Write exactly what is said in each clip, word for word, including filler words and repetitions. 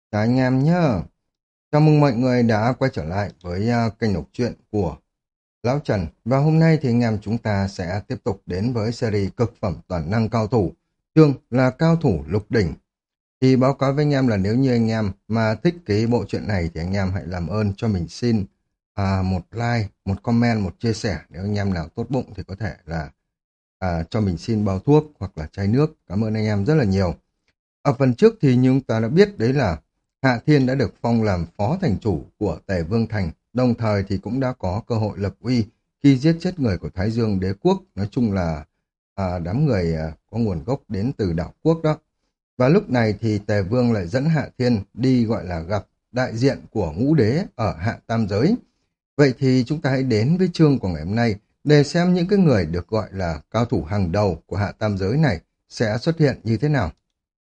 Chào anh em nhé. Chào mừng mọi người đã quay trở lại với à, kênh đọc truyện của Lão Trần. Và hôm nay thì anh em chúng ta sẽ tiếp tục đến với series cực phẩm toàn năng cao thủ. Chương là cao thủ lục đỉnh. Thì báo cáo với anh em là nếu như anh em mà thích cái bộ truyện này thì anh em hãy làm ơn cho mình xin à, một like, một comment, một chia sẻ. Nếu anh em nào tốt bụng thì có thể là à, cho mình xin bao thuốc hoặc là chai nước. Cảm ơn anh em rất là nhiều. Ở phần trước thì như chúng ta đã biết đấy là Hạ Thiên đã được phong làm phó thành chủ của Tề Vương Thành, đồng thời thì cũng đã có cơ hội lập uy khi giết chết người của Thái Dương Đế Quốc, nói chung là à, đám người à, có nguồn gốc đến từ đảo quốc đó. Và lúc này thì Tề Vương lại dẫn Hạ Thiên đi gọi là gặp đại diện của ngũ đế ở Hạ Tam Giới. Vậy thì chúng ta hãy đến với chương của ngày hôm nay để xem những cái người được gọi là cao thủ hàng đầu của Hạ Tam Giới này sẽ xuất hiện như thế nào.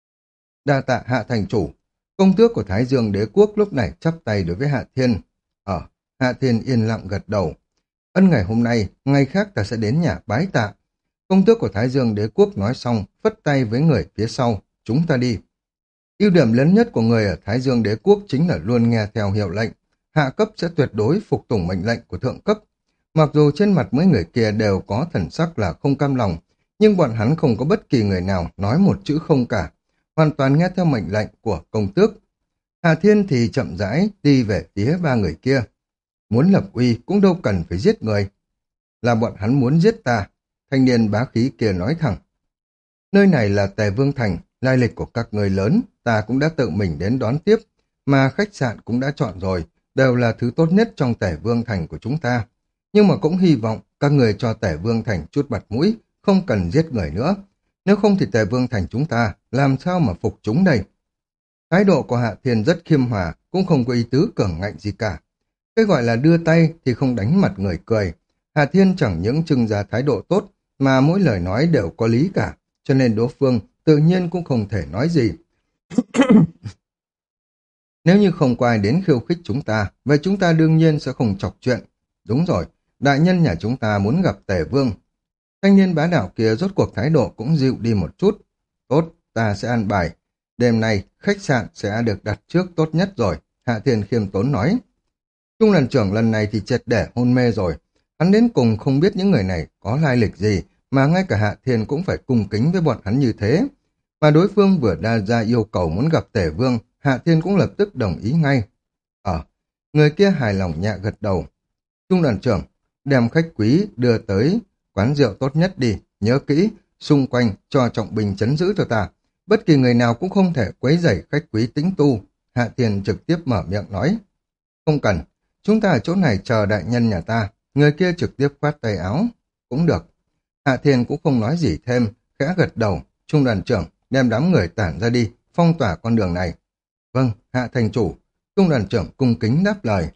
Đa tạ Hạ thành chủ. Công tước của Thái Dương Đế quốc lúc này chắp tay đối với Hạ Thiên. Ờ, Hạ Thiên yên lặng gật đầu. Ân ngày hôm nay, ngày khác ta sẽ đến nhà bái tạ. Công tước của Thái Dương Đế quốc nói xong, phất tay với người phía sau. Chúng ta đi. Ưu điểm lớn nhất của người ở Thái Dương Đế quốc chính là luôn nghe theo hiệu lệnh. Hạ cấp sẽ tuyệt đối phục tùng mệnh lệnh của thượng cấp. Mặc dù trên mặt mấy người kia đều có thần sắc là không cam lòng, nhưng bọn hắn không có bất kỳ người nào nói một chữ không cả, hoàn toàn nghe theo mệnh lệnh của công tước. Hà Thiên thì chậm rãi đi về phía ba người kia. Muốn lập uy cũng đâu cần phải giết người. Là bọn hắn muốn giết ta. Thanh niên bá khí kia nói thẳng. Nơi này là Tề Vương Thành, lai lịch của các người lớn, ta cũng đã tự mình đến đón tiếp, mà khách sạn cũng đã chọn rồi, đều là thứ tốt nhất trong Tề Vương Thành của chúng ta. Nhưng mà cũng hy vọng các người cho Tề Vương Thành chút mặt mũi, không cần giết người nữa. Nếu không thì Tề Vương Thành chúng ta làm sao mà phục chúng đây? Thái độ của Hạ Thiên rất khiêm hòa, cũng không có ý tứ cường ngạnh gì cả. Cái gọi là đưa tay thì không đánh mặt người cười. Hạ Thiên chẳng những trưng ra thái độ tốt, mà mỗi lời nói đều có lý cả, cho nên đối phương tự nhiên cũng không thể nói gì. Nếu như không có ai đến khiêu khích chúng ta, vậy chúng ta đương nhiên sẽ không chọc chuyện. Đúng rồi, đại nhân nhà chúng ta muốn gặp Tề Vương. Thanh niên bá đạo kia rốt cuộc thái độ cũng dịu đi một chút. Tốt, ta sẽ ăn bài. Đêm nay, khách sạn sẽ được đặt trước tốt nhất rồi, Hạ Thiên khiêm tốn nói. Trung lần trưởng lần này thì triệt để hôn mê rồi. Hắn đến cùng không biết những người này có lai lịch gì, mà ngay cả Hạ Thiên cũng phải cung kính với bọn hắn như thế. Mà đối phương vừa đa ra yêu cầu muốn gặp Tề Vương, Hạ Thiên cũng lập tức đồng ý ngay. Ờ, người kia hài lòng nhẹ gật đầu. Trung đoàn trưởng, đem khách quý đưa tới quán rượu tốt nhất đi, nhớ kỹ, xung quanh cho trọng binh chấn giữ cho ta. Bất kỳ người nào cũng không thể quấy rầy khách quý tĩnh tu. Hạ Thiên trực tiếp mở miệng nói. Không cần, chúng ta ở chỗ này chờ đại nhân nhà ta. Người kia trực tiếp khoát tay áo. Cũng được. Hạ Thiên cũng không nói gì thêm, khẽ gật đầu. Trung đoàn trưởng, đem đám người tản ra đi, phong tỏa con đường này. Vâng, Hạ thành chủ. Trung đoàn trưởng cung kính đáp lời.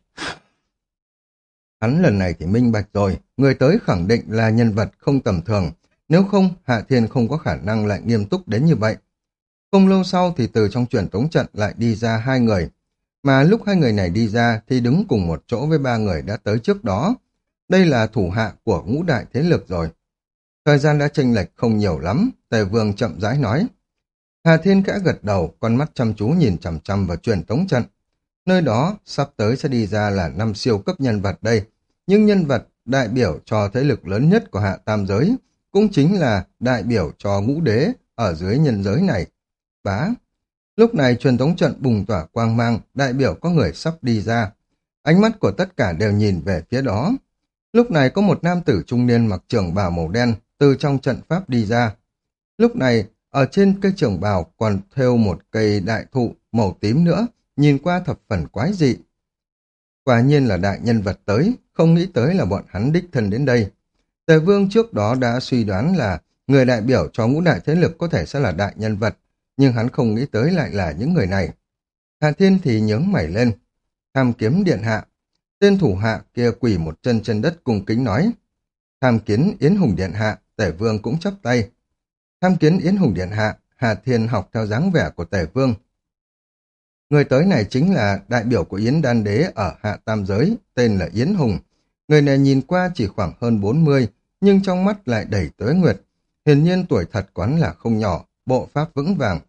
Hắn lần này thì minh bạch rồi, người tới khẳng định là nhân vật không tầm thường, nếu không Hạ Thiên không có khả năng lại nghiêm túc đến như vậy. Không lâu sau thì từ trong truyền tống trận lại đi ra hai người, mà lúc hai người này đi ra thì đứng cùng một chỗ với ba người đã tới trước đó. Đây là thủ hạ của ngũ đại thế lực rồi. Thời gian đã chênh lệch không nhiều lắm, Tề Vương chậm rãi nói. Hà Thiên khẽ gật đầu, con mắt chăm chú nhìn chằm chằm vào truyền tống trận. Nơi đó sắp tới sẽ đi ra là năm siêu cấp nhân vật đây, nhưng nhân vật đại biểu cho thế lực lớn nhất của Hạ Tam Giới, cũng chính là đại biểu cho ngũ đế ở dưới nhân giới này. Bá. Lúc này truyền thống trận bùng tỏa quang mang, đại biểu có người sắp đi ra. Ánh mắt của tất cả đều nhìn về phía đó. Lúc này có một nam tử trung niên mặc trường bào màu đen từ trong trận pháp đi ra. Lúc này, ở trên cây trường bào còn thêu một cây đại thụ màu tím nữa, nhìn qua thập phần quái dị. Quả nhiên là đại nhân vật tới, không nghĩ tới là bọn hắn đích thân đến đây. Tề Vương trước đó đã suy đoán là người đại biểu cho ngũ đại thế lực có thể sẽ là đại nhân vật, nhưng hắn không nghĩ tới lại là những người này. Hà Thiên thì nhướng mày lên. Tham kiếm điện hạ. Tên thủ hạ kia quỳ một chân trên đất cung kính nói. Tham kiến Yến Hùng điện hạ, Tề Vương cũng chắp tay. Tham kiến Yến Hùng điện hạ, Hà Thiên học theo dáng vẻ của Tề Vương. Người tới này chính là đại biểu của Yến Đan Đế ở Hạ Tam Giới, tên là Yến Hùng. Người này nhìn qua chỉ khoảng hơn bốn mươi, nhưng trong mắt lại đầy tuế nguyệt. Hiển nhiên tuổi thật quán là không nhỏ, bộ pháp vững vàng.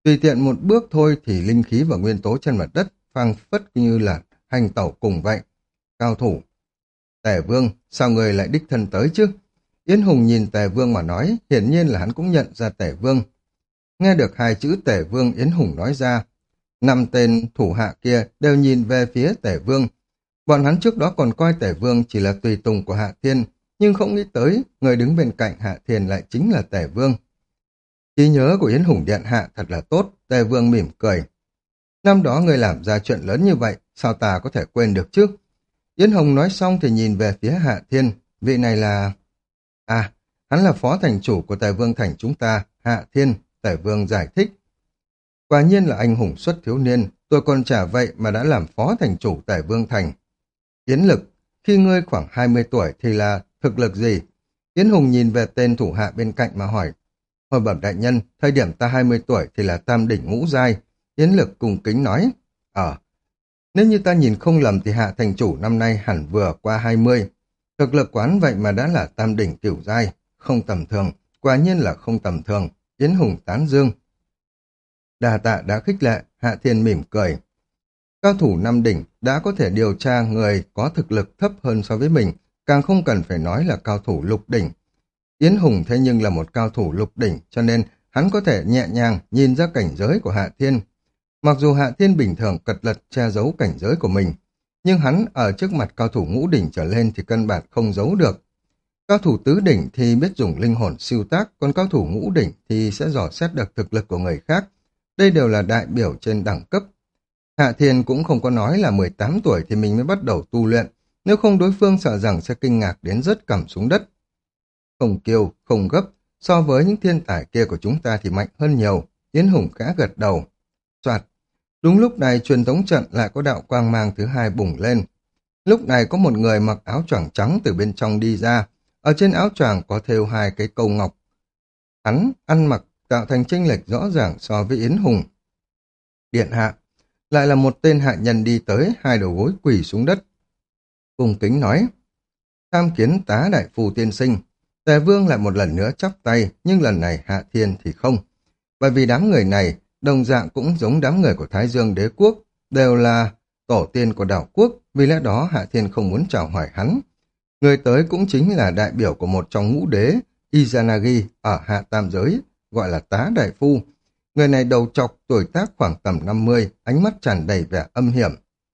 Tùy tiện một bước thôi thì linh khí và nguyên tố trên mặt đất phăng phất như là hành tẩu cùng vậy. Cao thủ. Tề Vương, sao người lại đích thân tới chứ? Yến Hùng nhìn Tề Vương mà nói, hiển nhiên là hắn cũng nhận ra Tề Vương. Nghe được hai chữ Tề Vương, Yến Hùng nói ra. Năm tên thủ hạ kia đều nhìn về phía Tề Vương. Bọn hắn trước đó còn coi Tề Vương chỉ là tùy tùng của Hạ Thiên, nhưng không nghĩ tới người đứng bên cạnh Hạ Thiên lại chính là Tề Vương. Trí nhớ của Yến Hùng điện hạ thật là tốt, Tề Vương mỉm cười. Năm đó người làm ra chuyện lớn như vậy, sao ta có thể quên được chứ? Yến Hùng nói xong thì nhìn về phía Hạ Thiên, vị này là... À, hắn là phó thành chủ của Tề Vương thành chúng ta, Hạ Thiên, Tề Vương giải thích. Quả nhiên là anh hùng xuất thiếu niên, tôi còn chả vậy mà đã làm phó thành chủ Tề Vương thành. Yến lực, khi ngươi khoảng hai mươi tuổi thì là thực lực gì? Yến Hùng nhìn về tên thủ hạ bên cạnh mà hỏi. Hồi bẩm đại nhân, thời điểm ta hai mươi tuổi thì là tam đỉnh ngũ giai. Yến lực cùng kính nói. Ờ, nếu như ta nhìn không lầm thì Hạ thành chủ năm nay hẳn vừa qua hai mươi. Thực lực quán vậy mà đã là tam đỉnh cửu giai, không tầm thường, quả nhiên là không tầm thường. Yến Hùng tán dương. Đà tạ đã khích lệ, Hạ Thiên mỉm cười. Cao thủ năm đỉnh đã có thể điều tra người có thực lực thấp hơn so với mình, càng không cần phải nói là cao thủ lục đỉnh. Yến Hùng thế nhưng là một cao thủ lục đỉnh, cho nên hắn có thể nhẹ nhàng nhìn ra cảnh giới của Hạ Thiên. Mặc dù Hạ Thiên bình thường cật lật che giấu cảnh giới của mình, nhưng hắn ở trước mặt cao thủ ngũ đỉnh trở lên thì căn bản không giấu được. Cao thủ tứ đỉnh thì biết dùng linh hồn siêu tác, còn cao thủ ngũ đỉnh thì sẽ dò xét được thực lực của người khác. Đây đều là đại biểu trên đẳng cấp. Hạ Thiên cũng không có nói là mười tám tuổi thì mình mới bắt đầu tu luyện, nếu không đối phương sợ rằng sẽ kinh ngạc đến rớt cằm xuống đất. Không kiêu, không gấp, so với những thiên tài kia của chúng ta thì mạnh hơn nhiều. Yến Hùng khẽ gật đầu. Soạt. Đúng lúc này truyền tống trận lại có đạo quang mang thứ hai bùng lên. Lúc này có một người mặc áo choàng trắng từ bên trong đi ra. Ở trên áo choàng có thêu hai cái câu ngọc. Hắn ăn mặc tạo thành chênh lệch rõ ràng so với Yến Hùng. Điện hạ, lại là một tên hạ nhân đi tới, hai đầu gối quỳ xuống đất. Cung kính nói, tham kiến tá đại phu tiên sinh. Tề Vương lại một lần nữa chắp tay, nhưng lần này Hạ Thiên thì không. Bởi vì đám người này, đồng dạng cũng giống đám người của Thái Dương đế quốc, đều là tổ tiên của đảo quốc, vì lẽ đó Hạ Thiên không muốn chào hỏi hắn. Người tới cũng chính là đại biểu của một trong ngũ đế, Izanagi ở Hạ Tam Giới, gọi là tá đại phu. Người này đầu trọc, tuổi tác khoảng tầm năm mươi, ánh mắt tràn đầy vẻ âm hiểm.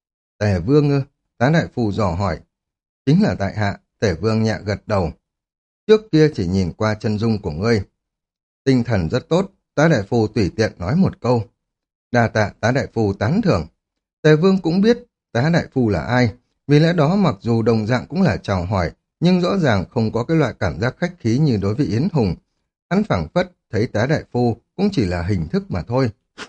Tề Vương ư? Tá đại phu dò hỏi. Chính là tại hạ, Tề Vương nhẹ gật đầu. Trước kia chỉ nhìn qua chân dung của ngươi. Tinh thần rất tốt, tá đại phu tùy tiện nói một câu. Đa tạ tá đại phu tán thưởng. Tề Vương cũng biết tá đại phu là ai, vì lẽ đó mặc dù đồng dạng cũng là chào hỏi, nhưng rõ ràng không có cái loại cảm giác khách khí như đối với Yến Hùng. Hắn phảng phất thấy tá đại phu cũng chỉ là hình thức mà thôi.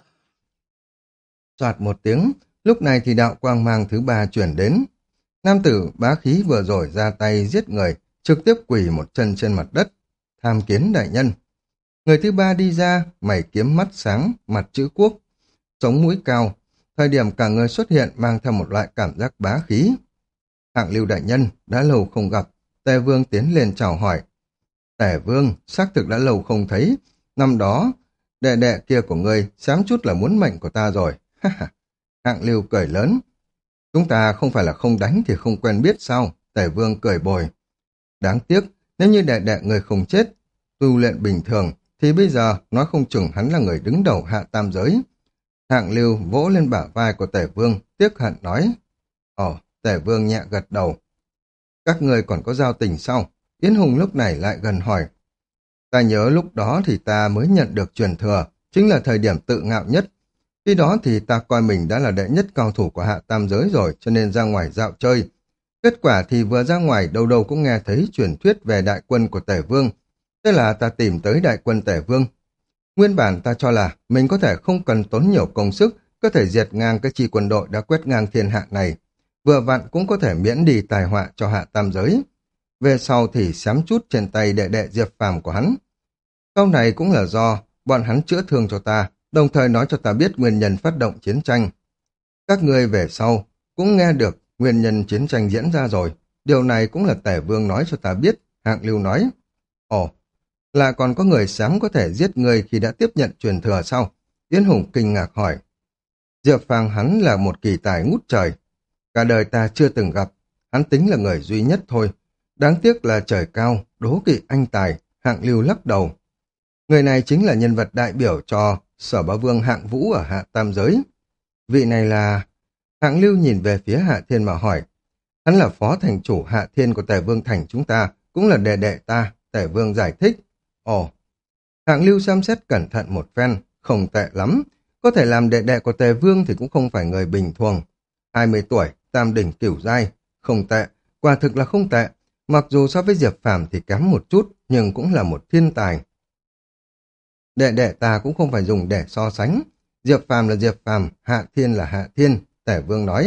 Soạt một tiếng, lúc này thì đạo quang mang thứ ba chuyển đến. Nam tử bá khí vừa rồi ra tay giết người, trực tiếp quỳ một chân trên mặt đất. Tham kiến đại nhân. Người thứ ba đi ra, mày kiếm mắt sáng, mặt chữ quốc, sống mũi cao. Thời điểm cả người xuất hiện mang theo một loại cảm giác bá khí. Hạng Lưu đại nhân, đã lâu không gặp. Tề Vương tiến lên chào hỏi. Tề Vương, xác thực đã lâu không thấy. Năm đó, đệ đệ kia của ngươi xám chút là muốn mệnh của ta rồi. Hạng Lưu cười lớn. Chúng ta không phải là không đánh thì không quen biết sao? Tề Vương cười bồi. Đáng tiếc, nếu như đệ đệ người không chết, tu luyện bình thường, thì bây giờ nói không chừng hắn là người đứng đầu Hạ Tam Giới. Hạng Lưu vỗ lên bả vai của Tề Vương, tiếc hận nói. Ồ, Tề Vương nhẹ gật đầu. Các người còn có giao tình sao? Yến Hùng lúc này lại gần hỏi. Ta nhớ lúc đó thì ta mới nhận được truyền thừa, chính là thời điểm tự ngạo nhất. Khi đó thì ta coi mình đã là đệ nhất cao thủ của Hạ Tam Giới rồi, cho nên ra ngoài dạo chơi. Kết quả thì vừa ra ngoài đâu đâu cũng nghe thấy truyền thuyết về đại quân của Tề Vương. Thế là ta tìm tới đại quân Tề Vương. Nguyên bản ta cho là mình có thể không cần tốn nhiều công sức, có thể diệt ngang cái chi quân đội đã quét ngang thiên hạ này. Vừa vặn cũng có thể miễn đi tai họa cho Hạ Tam Giới. Về sau thì xám chút trên tay đệ đệ Diệp Phàm của hắn. Sau này cũng là do bọn hắn chữa thương cho ta, đồng thời nói cho ta biết nguyên nhân phát động chiến tranh. Các ngươi về sau cũng nghe được nguyên nhân chiến tranh diễn ra rồi. Điều này cũng là Tề Vương nói cho ta biết, Hạng Lưu nói. Ồ, là còn có người xám có thể giết người khi đã tiếp nhận truyền thừa sao? Yến Hùng kinh ngạc hỏi. Diệp Phàm hắn là một kỳ tài ngút trời. Cả đời ta chưa từng gặp, hắn tính là người duy nhất thôi. Đáng tiếc là trời cao, đố kỵ anh tài, Hạng Lưu lắc đầu. Người này chính là nhân vật đại biểu cho Sở Bá Vương Hạng Vũ ở Hạ Tam Giới. Vị này là... Hạng Lưu nhìn về phía Hạ Thiên mà hỏi. Hắn là phó thành chủ Hạ Thiên của Tề Vương Thành chúng ta, cũng là đệ đệ ta, Tề Vương giải thích. Ồ, Hạng Lưu xem xét cẩn thận một phen, không tệ lắm. Có thể làm đệ đệ của Tề Vương thì cũng không phải người bình thường. hai mươi tuổi, tam đỉnh cửu giai, không tệ, quả thực là không tệ. Mặc dù so với Diệp Phàm thì kém một chút, nhưng cũng là một thiên tài. Đệ đệ ta cũng không phải dùng để so sánh. Diệp Phàm là Diệp Phàm, Hạ Thiên là Hạ Thiên, Tề Vương nói.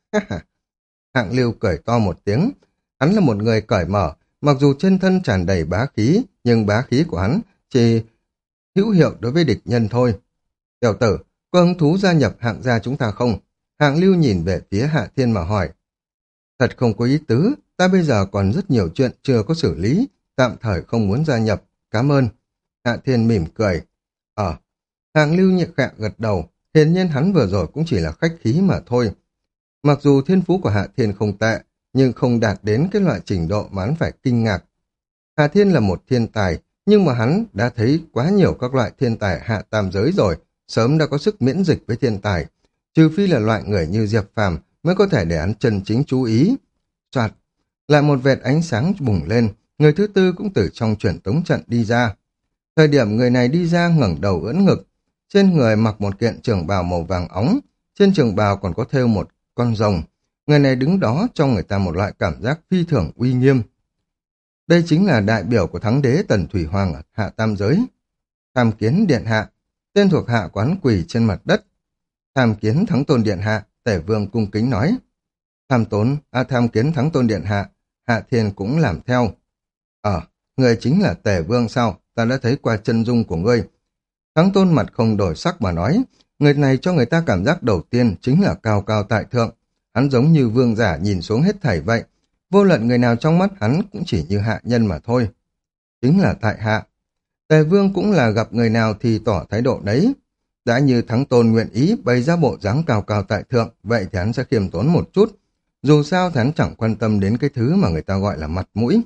Hạng Lưu cười to một tiếng. Hắn là một người cởi mở, mặc dù trên thân tràn đầy bá khí, nhưng bá khí của hắn chỉ hữu hiệu đối với địch nhân thôi. Tiểu tử, có hứng thú gia nhập Hạng gia chúng ta không? Hạng Lưu nhìn về phía Hạ Thiên mà hỏi. Thật không có ý tứ, ta bây giờ còn rất nhiều chuyện chưa có xử lý, tạm thời không muốn gia nhập, cảm ơn. Hạ Thiên mỉm cười. Ờ, Hạng Lưu nhẹ khẽ gật đầu, hiển nhiên hắn vừa rồi cũng chỉ là khách khí mà thôi. Mặc dù thiên phú của Hạ Thiên không tệ, nhưng không đạt đến cái loại trình độ mà hắn phải kinh ngạc. Hạ Thiên là một thiên tài, nhưng mà hắn đã thấy quá nhiều các loại thiên tài hạ tam giới rồi, sớm đã có sức miễn dịch với thiên tài, trừ phi là loại người như Diệp Phàm mới có thể để hắn chân chính chú ý. Soạt, lại một vệt ánh sáng bùng lên, người thứ tư cũng từ trong truyền tống trận đi ra. Thời điểm người này đi ra ngẩng đầu ưỡn ngực, trên người mặc một kiện trường bào màu vàng óng, trên trường bào còn có thêu một con rồng. Người này đứng đó cho người ta một loại cảm giác phi thường uy nghiêm. Đây chính là đại biểu của thắng đế Tần Thủy Hoàng ở Hạ Tam Giới. Tham kiến điện hạ, tên thuộc hạ quán quỳ trên mặt đất. Tham kiến thắng tôn điện hạ, Tể Vương cung kính nói. Tham tốn, à tham kiến thắng tôn điện hạ, Hạ Thiên cũng làm theo. Ờ, người chính là Tể Vương sao? Ta đã thấy qua chân dung của ngươi. Thắng tôn mặt không đổi sắc mà nói, người này cho người ta cảm giác đầu tiên chính là cao cao tại thượng. Hắn giống như vương giả nhìn xuống hết thảy vậy. Vô luận người nào trong mắt hắn cũng chỉ như hạ nhân mà thôi. Chính là tại hạ. Tề Vương cũng là gặp người nào thì tỏ thái độ đấy. Đã như thắng tôn nguyện ý bày ra bộ dáng cao cao tại thượng, vậy thì hắn sẽ khiêm tốn một chút. Dù sao thì hắn chẳng quan tâm đến cái thứ mà người ta gọi là mặt mũi.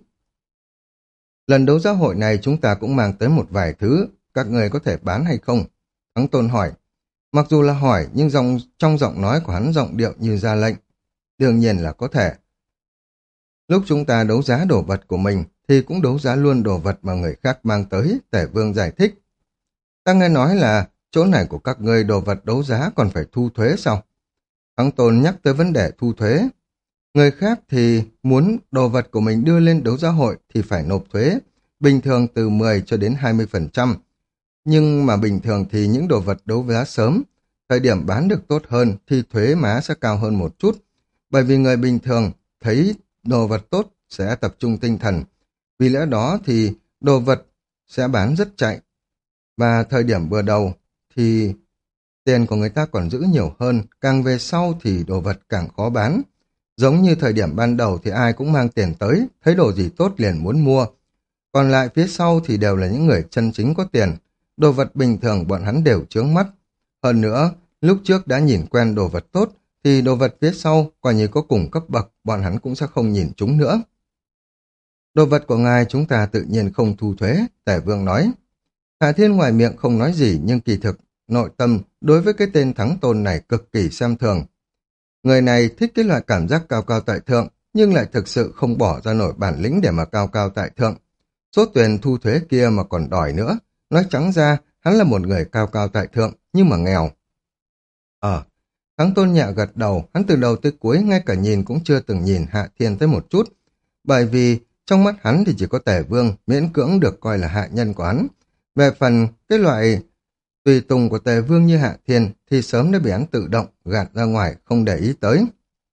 Lần đấu giá hội này chúng ta cũng mang tới một vài thứ, các người có thể bán hay không? Thắng tôn hỏi. Mặc dù là hỏi, nhưng dòng, trong giọng nói của hắn giọng điệu như ra lệnh. Đương nhiên là có thể. Lúc chúng ta đấu giá đồ vật của mình, thì cũng đấu giá luôn đồ vật mà người khác mang tới, Tể Vương giải thích. Ta nghe nói là chỗ này của các ngươi đồ vật đấu giá còn phải thu thuế sao? Thắng Tôn nhắc tới vấn đề thu thuế. Người khác thì muốn đồ vật của mình đưa lên đấu giá hội thì phải nộp thuế, bình thường từ mười cho đến hai mươi phần trăm. Nhưng mà bình thường thì những đồ vật đấu giá sớm, thời điểm bán được tốt hơn thì thuế má sẽ cao hơn một chút, bởi vì người bình thường thấy đồ vật tốt sẽ tập trung tinh thần. Vì lẽ đó thì đồ vật sẽ bán rất chạy. Và thời điểm vừa đầu thì tiền của người ta còn giữ nhiều hơn, càng về sau thì đồ vật càng khó bán. Giống như thời điểm ban đầu thì ai cũng mang tiền tới, thấy đồ gì tốt liền muốn mua. Còn lại phía sau thì đều là những người chân chính có tiền. Đồ vật bình thường bọn hắn đều chướng mắt. Hơn nữa, lúc trước đã nhìn quen đồ vật tốt, thì đồ vật phía sau, coi như có cùng cấp bậc, bọn hắn cũng sẽ không nhìn chúng nữa. Đồ vật của ngài chúng ta tự nhiên không thu thuế, Tể Vương nói. Hạ Thiên ngoài miệng không nói gì, nhưng kỳ thực, nội tâm đối với cái tên Thắng Tôn này cực kỳ xem thường. Người này thích cái loại cảm giác cao cao tại thượng, nhưng lại thực sự không bỏ ra nổi bản lĩnh để mà cao cao tại thượng. Số tiền thu thuế kia mà còn đòi nữa. Nói trắng ra, hắn là một người cao cao tại thượng, nhưng mà nghèo. Ờ, Thắng Tôn nhẹ gật đầu, hắn từ đầu tới cuối ngay cả nhìn cũng chưa từng nhìn Hạ Thiên tới một chút. Bởi vì trong mắt hắn thì chỉ có Tể Vương miễn cưỡng được coi là hạ nhân của hắn. Về phần cái loại tùy tùng của Tề Vương như Hạ Thiên thì sớm đã bị hắn tự động gạt ra ngoài, không để ý tới.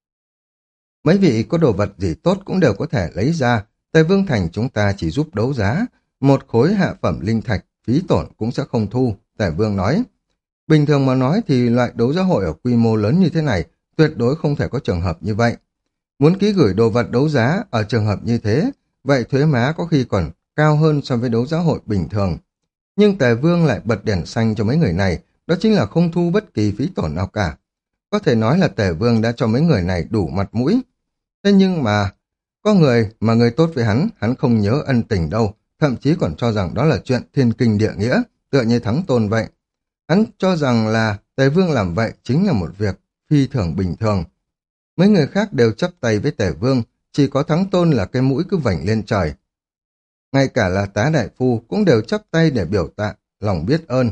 Mấy vị có đồ vật gì tốt cũng đều có thể lấy ra. Tề Vương Thành chúng ta chỉ giúp đấu giá, một khối hạ phẩm linh thạch phí tổn cũng sẽ không thu, Tề Vương nói. Bình thường mà nói thì loại đấu giá hội ở quy mô lớn như thế này tuyệt đối không thể có trường hợp như vậy. Muốn ký gửi đồ vật đấu giá ở trường hợp như thế, vậy thuế má có khi còn cao hơn so với đấu giá hội bình thường. Nhưng Tề Vương lại bật đèn xanh cho mấy người này, đó chính là không thu bất kỳ phí tổn nào cả. Có thể nói là Tề Vương đã cho mấy người này đủ mặt mũi. Thế nhưng mà, có người mà người tốt với hắn, hắn không nhớ ân tình đâu, thậm chí còn cho rằng đó là chuyện thiên kinh địa nghĩa, tựa như Thắng Tôn vậy. Hắn cho rằng là Tề Vương làm vậy chính là một việc phi thường bình thường. Mấy người khác đều chắp tay với Tề Vương, chỉ có Thắng Tôn là cái mũi cứ vểnh lên trời. Ngay cả là tá đại phu cũng đều chắp tay để biểu tạ, lòng biết ơn.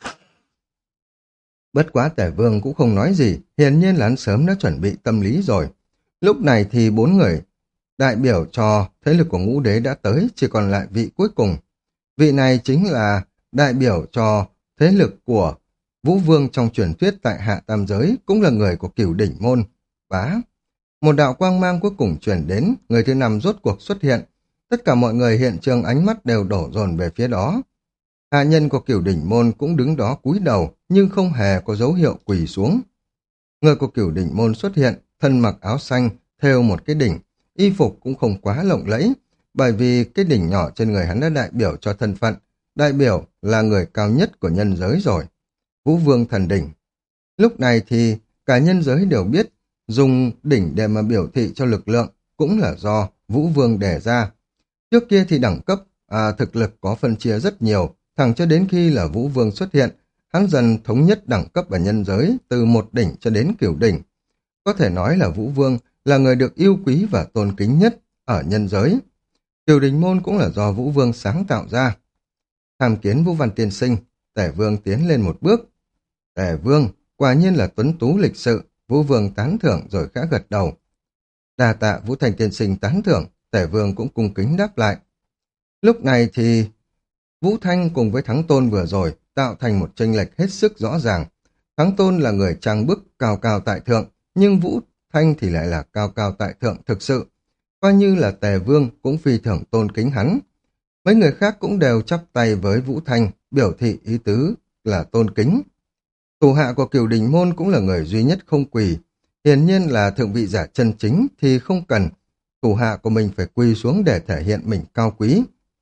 Bất quá Tề Vương cũng không nói gì, hiển nhiên là hắn sớm đã chuẩn bị tâm lý rồi. Lúc này thì bốn người đại biểu cho thế lực của ngũ đế đã tới, chỉ còn lại vị cuối cùng. Vị này chính là đại biểu cho thế lực của Vũ Vương trong truyền thuyết tại Hạ Tam Giới, cũng là người của Cửu Đỉnh Môn. Bá! Một đạo quang mang cuối cùng truyền đến, người thứ năm rốt cuộc xuất hiện. Tất cả mọi người hiện trường ánh mắt đều đổ dồn về phía đó. Hạ nhân của Cửu Đỉnh Môn cũng đứng đó cúi đầu, nhưng không hề có dấu hiệu quỳ xuống. Người của Cửu Đỉnh Môn xuất hiện, thân mặc áo xanh, thêu một cái đỉnh, y phục cũng không quá lộng lẫy, bởi vì cái đỉnh nhỏ trên người hắn đã đại biểu cho thân phận, đại biểu là người cao nhất của nhân giới rồi. Vũ Vương Thần Đỉnh. Lúc này thì cả nhân giới đều biết, dùng đỉnh để mà biểu thị cho lực lượng cũng là do Vũ Vương đề ra. Trước kia thì đẳng cấp, à, thực lực có phân chia rất nhiều, thẳng cho đến khi là Vũ Vương xuất hiện, hắn dần thống nhất đẳng cấp ở nhân giới từ một đỉnh cho đến cửu đỉnh. Có thể nói là Vũ Vương là người được yêu quý và tôn kính nhất ở nhân giới. Cửu Đỉnh Môn cũng là do Vũ Vương sáng tạo ra. Tham kiến Vũ Văn tiên sinh, Tề Vương tiến lên một bước. Tề Vương, quả nhiên là tuấn tú lịch sự, Vũ Vương tán thưởng rồi khẽ gật đầu. Đa tạ Vũ Thành tiên sinh tán thưởng, Tề Vương cũng cung kính đáp lại. Lúc này thì Vũ Thanh cùng với Thắng Tôn vừa rồi tạo thành một chênh lệch hết sức rõ ràng. Thắng Tôn là người trang bức cao cao tại thượng, nhưng Vũ Thanh thì lại là cao cao tại thượng thực sự. Coi như là Tề Vương cũng phi thường tôn kính hắn. Mấy người khác cũng đều chắp tay với Vũ Thanh, biểu thị ý tứ là tôn kính. Thủ hạ của Cửu Đỉnh Môn cũng là người duy nhất không quỳ. Hiển nhiên là thượng vị giả chân chính thì không cần thủ hạ của mình phải quỳ xuống để thể hiện mình cao quý.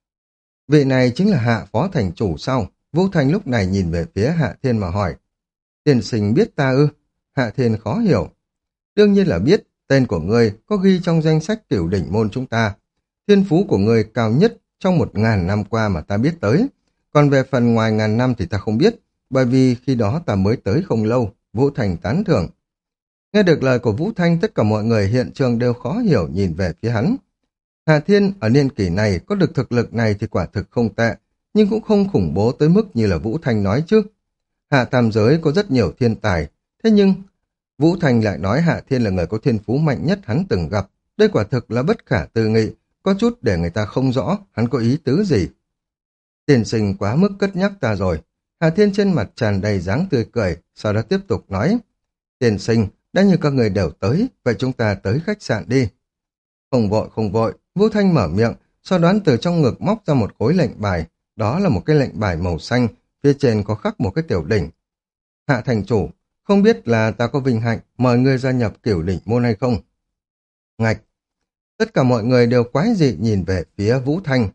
Vị này chính là Hạ Phó Thành Chủ sau. Vũ Thanh lúc này nhìn về phía Hạ Thiên mà hỏi. Tiên sinh biết ta ư? Hạ Thiên khó hiểu. Đương nhiên là biết, tên của ngươi có ghi trong danh sách Cửu Đỉnh Môn chúng ta. Thiên phú của ngươi cao nhất trong một ngàn năm qua mà ta biết tới. Còn về phần ngoài ngàn năm thì ta không biết, bởi vì khi đó ta mới tới không lâu. Vũ Thanh tán thưởng. Nghe được lời của Vũ Thanh, tất cả mọi người hiện trường đều khó hiểu nhìn về phía hắn. Hạ Thiên ở niên kỷ này có được thực lực này thì quả thực không tệ, nhưng cũng không khủng bố tới mức như là Vũ Thanh nói chứ. Hạ Tam Giới có rất nhiều thiên tài, thế nhưng Vũ Thanh lại nói Hạ Thiên là người có thiên phú mạnh nhất hắn từng gặp. Đây quả thực là bất khả tư nghị, có chút để người ta không rõ hắn có ý tứ gì. Tiên sinh quá mức cất nhắc ta rồi. Hạ Thiên trên mặt tràn đầy dáng tươi cười, sau đó tiếp tục nói. Tiên sinh, đã như các người đều tới, vậy chúng ta tới khách sạn đi. Không vội, không vội, Vũ Thanh mở miệng, sau đó từ trong ngực móc ra một khối lệnh bài. Đó là một cái lệnh bài màu xanh, phía trên có khắc một cái tiểu đỉnh. Hạ thành chủ, không biết là ta có vinh hạnh mời ngươi gia nhập Cửu Đỉnh Môn hay không? Ngạch! Tất cả mọi người đều quái dị nhìn về phía Vũ Thanh.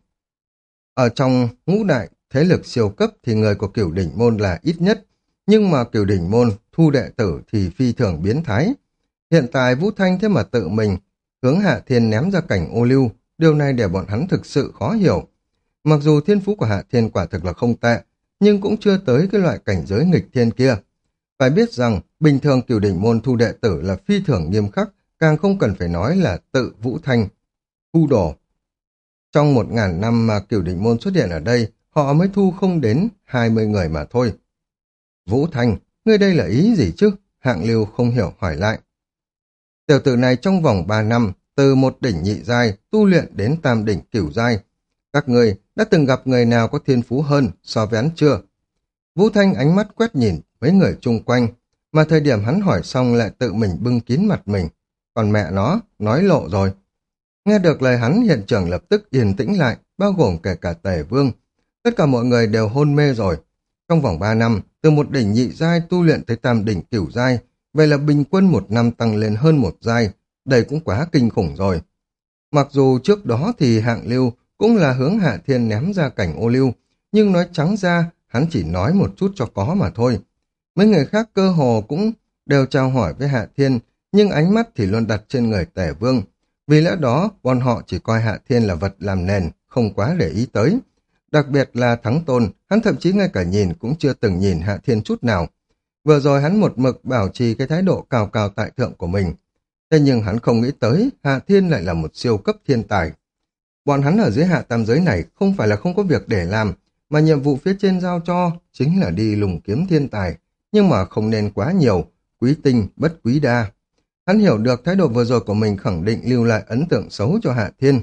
Ở trong ngũ đại thế lực siêu cấp thì người của Cửu Đỉnh Môn là ít nhất, nhưng mà Cửu Đỉnh Môn thu đệ tử thì phi thường biến thái. Hiện tại Vũ Thanh thế mà tự mình hướng Hạ Thiên ném ra cảnh ô lưu, điều này để bọn hắn thực sự khó hiểu. Mặc dù thiên phú của Hạ Thiên quả thực là không tệ, nhưng cũng chưa tới cái loại cảnh giới nghịch thiên kia. Phải biết rằng, bình thường Cửu Đỉnh Môn thu đệ tử là phi thường nghiêm khắc, càng không cần phải nói là tự Vũ Thanh thu đồ. Trong một ngàn năm mà Cửu Đỉnh Môn xuất hiện ở đây, họ mới thu không đến hai mươi người mà thôi. Vũ Thanh, ngươi đây là ý gì chứ? Hạng Lưu không hiểu hỏi lại. Tiểu tử này trong vòng ba năm, từ một đỉnh nhị giai tu luyện đến tam đỉnh cửu giai. Các người đã từng gặp người nào có thiên phú hơn so với hắn chưa? Vũ Thanh ánh mắt quét nhìn mấy người chung quanh, mà thời điểm hắn hỏi xong lại tự mình bưng kín mặt mình. Còn mẹ nó, nói lộ rồi. Nghe được lời hắn, hiện trường lập tức yên tĩnh lại, bao gồm kể cả Tề Vương. Tất cả mọi người đều hôn mê rồi. Trong vòng ba năm, từ một đỉnh nhị giai tu luyện tới tam đỉnh cửu giai, vậy là bình quân một năm tăng lên hơn một giai, đây cũng quá kinh khủng rồi. Mặc dù trước đó thì Hạng Lưu cũng là hướng Hạ Thiên ném ra cảnh ô lưu, nhưng nói trắng ra, hắn chỉ nói một chút cho có mà thôi. Mấy người khác cơ hồ cũng đều chào hỏi với Hạ Thiên, nhưng ánh mắt thì luôn đặt trên người Tể Vương. Vì lẽ đó, bọn họ chỉ coi Hạ Thiên là vật làm nền, không quá để ý tới. Đặc biệt là Thắng Tôn, hắn thậm chí ngay cả nhìn cũng chưa từng nhìn Hạ Thiên chút nào. Vừa rồi hắn một mực bảo trì cái thái độ cao cao tại thượng của mình. Thế nhưng hắn không nghĩ tới Hạ Thiên lại là một siêu cấp thiên tài. Bọn hắn ở dưới hạ tam giới này không phải là không có việc để làm, mà nhiệm vụ phía trên giao cho chính là đi lùng kiếm thiên tài, nhưng mà không nên quá nhiều, quý tinh bất quý đa. Hắn hiểu được thái độ vừa rồi của mình khẳng định lưu lại ấn tượng xấu cho Hạ Thiên.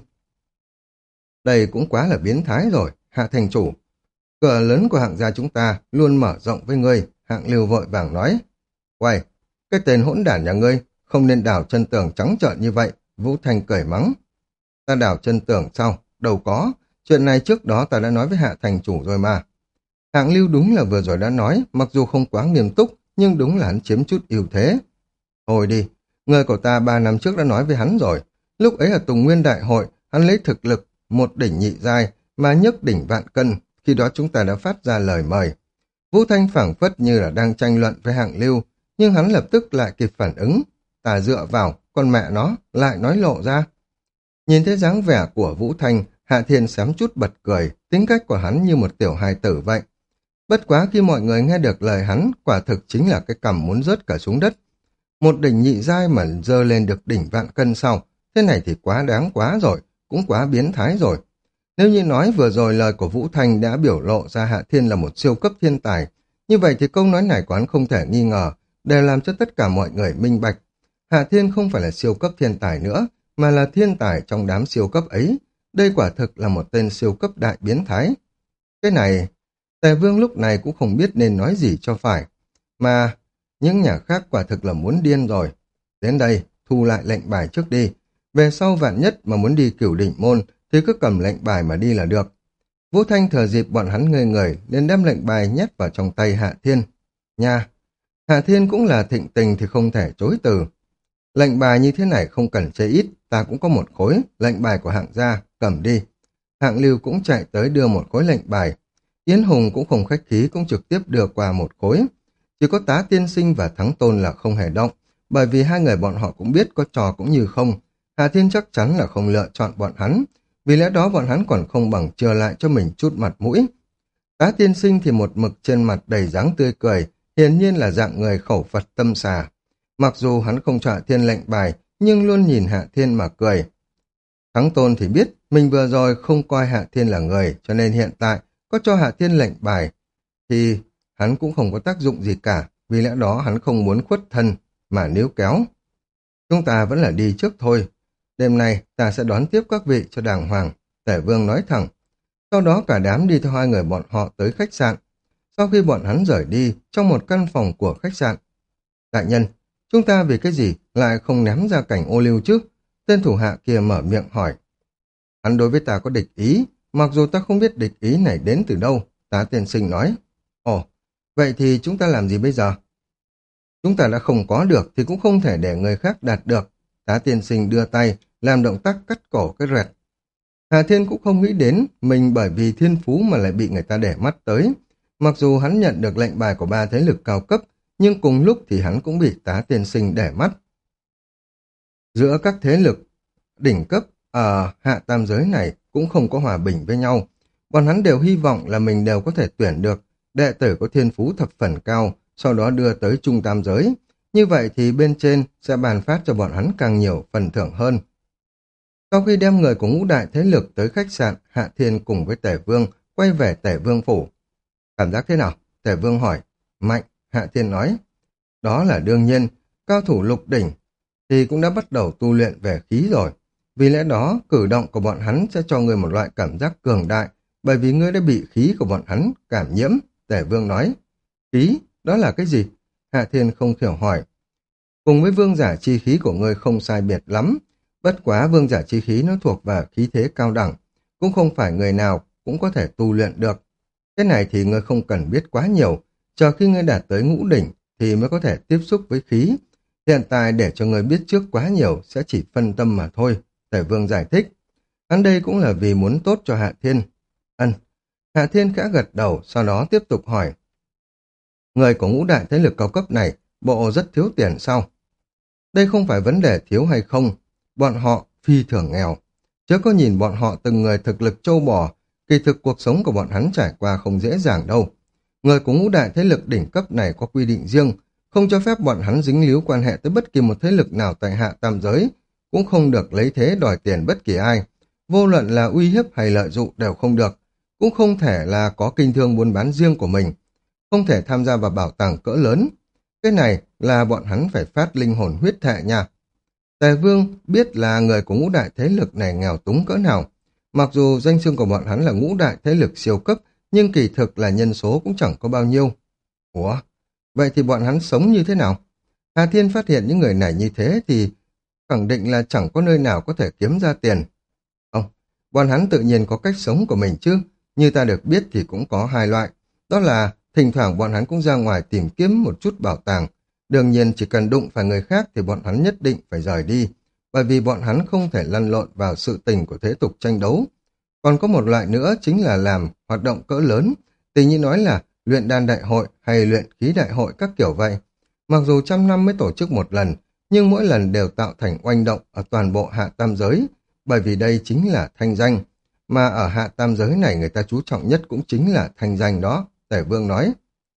Đây cũng quá là biến thái rồi, Hạ thành chủ. Cửa lớn của hạng gia chúng ta luôn mở rộng với ngươi, Hạng Lưu vội vàng nói. Quay, cái tên hỗn đản nhà ngươi, không nên đảo chân tường trắng trợn như vậy, Vũ Thanh cười mắng. Ta đảo chân tường sao? Đâu có, chuyện này trước đó ta đã nói với Hạ thành chủ rồi mà. Hạng Lưu đúng là vừa rồi đã nói, mặc dù không quá nghiêm túc, nhưng đúng là hắn chiếm chút ưu thế. Thôi đi, người của ta ba năm trước đã nói với hắn rồi, lúc ấy ở Tùng Nguyên Đại hội, hắn lấy thực lực một đỉnh nhị giai mà nhấc đỉnh vạn cân, khi đó chúng ta đã phát ra lời mời. Vũ Thanh phảng phất như là đang tranh luận với Hạng Lưu, nhưng hắn lập tức lại kịp phản ứng. Ta dựa vào, con mẹ nó, lại nói lộ ra. Nhìn thấy dáng vẻ của Vũ Thanh, Hạ Thiên xém chút bật cười, tính cách của hắn như một tiểu hài tử vậy. Bất quá khi mọi người nghe được lời hắn, quả thực chính là cái cằm muốn rớt cả xuống đất. Một đỉnh nhị giai mà dơ lên được đỉnh vạn cân sau, thế này thì quá đáng quá rồi, cũng quá biến thái rồi. Nếu như nói vừa rồi lời của Vũ Thanh đã biểu lộ ra Hạ Thiên là một siêu cấp thiên tài, như vậy thì câu nói này của hắn không thể nghi ngờ, để làm cho tất cả mọi người minh bạch. Hạ Thiên không phải là siêu cấp thiên tài nữa, mà là thiên tài trong đám siêu cấp ấy. Đây quả thực là một tên siêu cấp đại biến thái. Cái này, Tề Vương lúc này cũng không biết nên nói gì cho phải. Mà những nhà khác quả thực là muốn điên rồi. Đến đây, thu lại lệnh bài trước đi. Về sau vạn nhất mà muốn đi Cửu Đỉnh Môn thì cứ cầm lệnh bài mà đi là được. Vũ Thanh thừa dịp bọn hắn ngây người nên đem lệnh bài nhét vào trong tay Hạ Thiên. Nha! Hạ Thiên cũng là thịnh tình thì không thể chối từ. Lệnh bài như thế này không cần chê ít, ta cũng có một khối, lệnh bài của Hạng gia, cầm đi. Hạng Lưu cũng chạy tới đưa một khối lệnh bài. Yến Hùng cũng không khách khí, cũng trực tiếp đưa qua một khối. Chỉ có Tá Tiên Sinh và Thắng Tôn là không hề động, bởi vì hai người bọn họ cũng biết có trò cũng như không. Hạ Thiên chắc chắn là không lựa chọn bọn hắn, vì lẽ đó bọn hắn còn không bằng trừ lại cho mình chút mặt mũi. Tá Tiên Sinh thì một mực trên mặt đầy dáng tươi cười, hiển nhiên là dạng người khẩu Phật tâm xà. Mặc dù hắn không cho Hạ Thiên lệnh bài, nhưng luôn nhìn Hạ Thiên mà cười. Thắng Tôn thì biết mình vừa rồi không coi Hạ Thiên là người, cho nên hiện tại có cho Hạ Thiên lệnh bài thì hắn cũng không có tác dụng gì cả, vì lẽ đó hắn không muốn khuất thân mà níu kéo. Chúng ta vẫn là đi trước thôi. Đêm nay ta sẽ đón tiếp các vị cho đàng hoàng, Tể Vương nói thẳng. Sau đó cả đám đi theo hai người bọn họ tới khách sạn. Sau khi bọn hắn rời đi, trong một căn phòng của khách sạn. Đại nhân, chúng ta vì cái gì lại không ném ra cảnh ô liu chứ? Tên thủ hạ kia mở miệng hỏi. Hắn đối với ta có địch ý, mặc dù ta không biết địch ý này đến từ đâu, Tá Tiên Sinh nói. Ồ, vậy thì chúng ta làm gì bây giờ? Chúng ta đã không có được thì cũng không thể để người khác đạt được. Tá Tiên Sinh đưa tay, làm động tác cắt cổ cái rẹt. Hà Thiên cũng không nghĩ đến mình bởi vì thiên phú mà lại bị người ta để mắt tới. Mặc dù hắn nhận được lệnh bài của ba thế lực cao cấp, nhưng cùng lúc thì hắn cũng bị Tá Tiên Sinh để mắt. Giữa các thế lực đỉnh cấp ở hạ tam giới này cũng không có hòa bình với nhau. Bọn hắn đều hy vọng là mình đều có thể tuyển được đệ tử có thiên phú thập phần cao, sau đó đưa tới trung tam giới. Như vậy thì bên trên sẽ bàn phát cho bọn hắn càng nhiều phần thưởng hơn. Sau khi đem người của ngũ đại thế lực tới khách sạn, Hạ Thiên cùng với Tể Vương quay về Tể Vương phủ. Cảm giác thế nào? Tể Vương hỏi. Mạnh, Hạ Thiên nói. Đó là đương nhiên, cao thủ lục đỉnh thì cũng đã bắt đầu tu luyện về khí rồi. Vì lẽ đó, cử động của bọn hắn sẽ cho người một loại cảm giác cường đại, bởi vì ngươi đã bị khí của bọn hắn cảm nhiễm, Tể Vương nói. Khí? Đó là cái gì? Hạ Thiên không hiểu hỏi. Cùng với vương giả chi khí của ngươi không sai biệt lắm, bất quá vương giả chi khí nó thuộc vào khí thế cao đẳng, cũng không phải người nào cũng có thể tu luyện được. Cái này thì ngươi không cần biết quá nhiều, chờ khi ngươi đạt tới ngũ đỉnh thì mới có thể tiếp xúc với khí. Hiện tại để cho ngươi biết trước quá nhiều sẽ chỉ phân tâm mà thôi, Tể Vương giải thích. Hắn đây cũng là vì muốn tốt cho Hạ Thiên. Ân. Hạ Thiên khẽ gật đầu, sau đó tiếp tục hỏi. Người của ngũ đại thế lực cao cấp này, bộ rất thiếu tiền sao? Đây không phải vấn đề thiếu hay không, bọn họ phi thường nghèo. Chớ có nhìn bọn họ từng người thực lực trâu bò, kỳ thực cuộc sống của bọn hắn trải qua không dễ dàng đâu. Người của ngũ đại thế lực đỉnh cấp này có quy định riêng, không cho phép bọn hắn dính líu quan hệ tới bất kỳ một thế lực nào tại hạ tam giới, cũng không được lấy thế đòi tiền bất kỳ ai. Vô luận là uy hiếp hay lợi dụng đều không được, cũng không thể là có kinh thương buôn bán riêng của mình, không thể tham gia vào bảo tàng cỡ lớn. Cái này là bọn hắn phải phát linh hồn huyết thệ nha. Tề Vương biết là người của ngũ đại thế lực này nghèo túng cỡ nào. Mặc dù danh xưng của bọn hắn là ngũ đại thế lực siêu cấp, nhưng kỳ thực là nhân số cũng chẳng có bao nhiêu. Ủa, vậy thì bọn hắn sống như thế nào? Hà Thiên phát hiện những người này như thế thì khẳng định là chẳng có nơi nào có thể kiếm ra tiền. Không, bọn hắn tự nhiên có cách sống của mình chứ. Như ta được biết thì cũng có hai loại. Đó là thỉnh thoảng bọn hắn cũng ra ngoài tìm kiếm một chút bảo tàng. Đương nhiên chỉ cần đụng phải người khác thì bọn hắn nhất định phải rời đi, bởi vì bọn hắn không thể lăn lộn vào sự tình của thế tục tranh đấu. Còn có một loại nữa chính là làm hoạt động cỡ lớn, tỉ như nói là luyện đan đại hội hay luyện khí đại hội các kiểu vậy. Mặc dù trăm năm mới tổ chức một lần, nhưng mỗi lần đều tạo thành oanh động ở toàn bộ hạ tam giới, bởi vì đây chính là thanh danh. Mà ở hạ tam giới này người ta chú trọng nhất cũng chính là thanh danh đó, Tể Vương nói.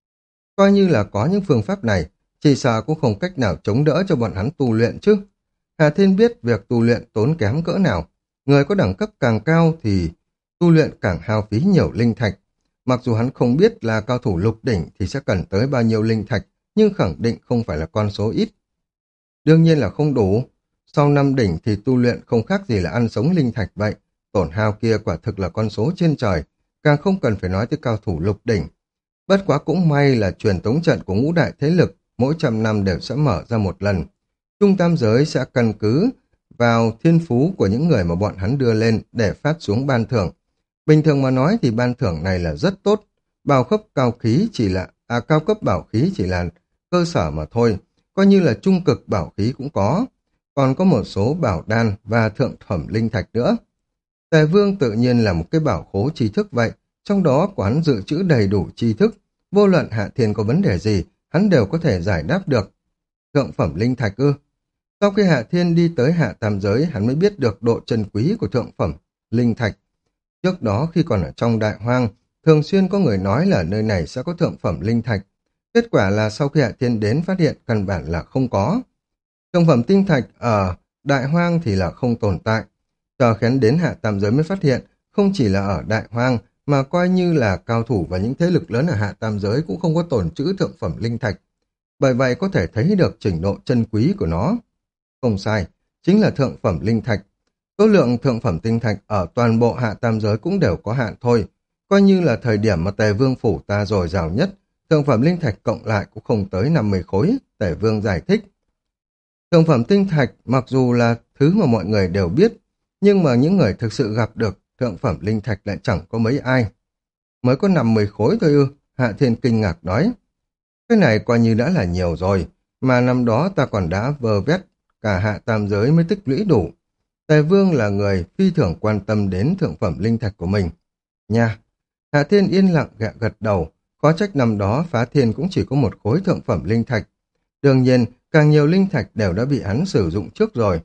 Coi như là có những phương pháp này, chỉ sợ cũng không cách nào chống đỡ cho bọn hắn tu luyện chứ. Hà Thiên biết việc tu luyện tốn kém cỡ nào. Người có đẳng cấp càng cao thì tu luyện càng hao phí nhiều linh thạch. Mặc dù hắn không biết là cao thủ lục đỉnh thì sẽ cần tới bao nhiêu linh thạch, nhưng khẳng định không phải là con số ít. Đương nhiên là không đủ. Sau năm đỉnh thì tu luyện không khác gì là ăn sống linh thạch vậy. Tổn hao kia quả thực là con số trên trời, càng không cần phải nói tới cao thủ lục đỉnh. Bất quá cũng may là truyền tống trận của ngũ đại thế lực mỗi trăm năm đều sẽ mở ra một lần. Trung tam giới sẽ căn cứ vào thiên phú của những người mà bọn hắn đưa lên để phát xuống ban thưởng. Bình thường mà nói thì ban thưởng này là rất tốt. Bảo cấp cao khí chỉ là à, cao cấp bảo khí chỉ là cơ sở mà thôi, coi như là trung cực bảo khí cũng có. Còn có một số bảo đan và thượng phẩm linh thạch nữa. Tề Vương tự nhiên là một cái bảo khố tri thức vậy, trong đó của hắn dự trữ đầy đủ tri thức, vô luận Hạ Thiên có vấn đề gì, hắn đều có thể giải đáp được. Thượng phẩm linh thạch ư? Sau khi Hạ Thiên đi tới hạ tam giới, hắn mới biết được độ trân quý của thượng phẩm linh thạch. Trước đó khi còn ở trong đại hoang, thường xuyên có người nói là nơi này sẽ có thượng phẩm linh thạch. Kết quả là sau khi Hạ Thiên đến phát hiện căn bản là không có. Thượng phẩm tinh thạch ở đại hoang thì là không tồn tại. Chờ khén đến hạ tam giới mới phát hiện, không chỉ là ở đại hoang, mà coi như là cao thủ và những thế lực lớn ở hạ tam giới cũng không có tồn trữ thượng phẩm linh thạch. Bởi vậy có thể thấy được trình độ chân quý của nó. Không sai, chính là thượng phẩm linh thạch. Số lượng thượng phẩm tinh thạch ở toàn bộ hạ tam giới cũng đều có hạn thôi. Coi như là thời điểm mà Tề Vương phủ ta dồi dào nhất, thượng phẩm linh thạch cộng lại cũng không tới năm mươi khối, Tề Vương giải thích. Thượng phẩm tinh thạch mặc dù là thứ mà mọi người đều biết, nhưng mà những người thực sự gặp được thượng phẩm linh thạch lại chẳng có mấy ai. Mới có năm mươi khối thôi ư, Hạ Thiên kinh ngạc nói. Cái này coi như đã là nhiều rồi, mà năm đó ta còn đã vơ vét cả hạ tam giới mới tích lũy đủ. Tề Vương là người phi thường quan tâm đến thượng phẩm linh thạch của mình. Nha, Hạ Thiên yên lặng gạ gật đầu, khó trách năm đó Phá Thiên cũng chỉ có một khối thượng phẩm linh thạch. Đương nhiên, càng nhiều linh thạch đều đã bị hắn sử dụng trước rồi.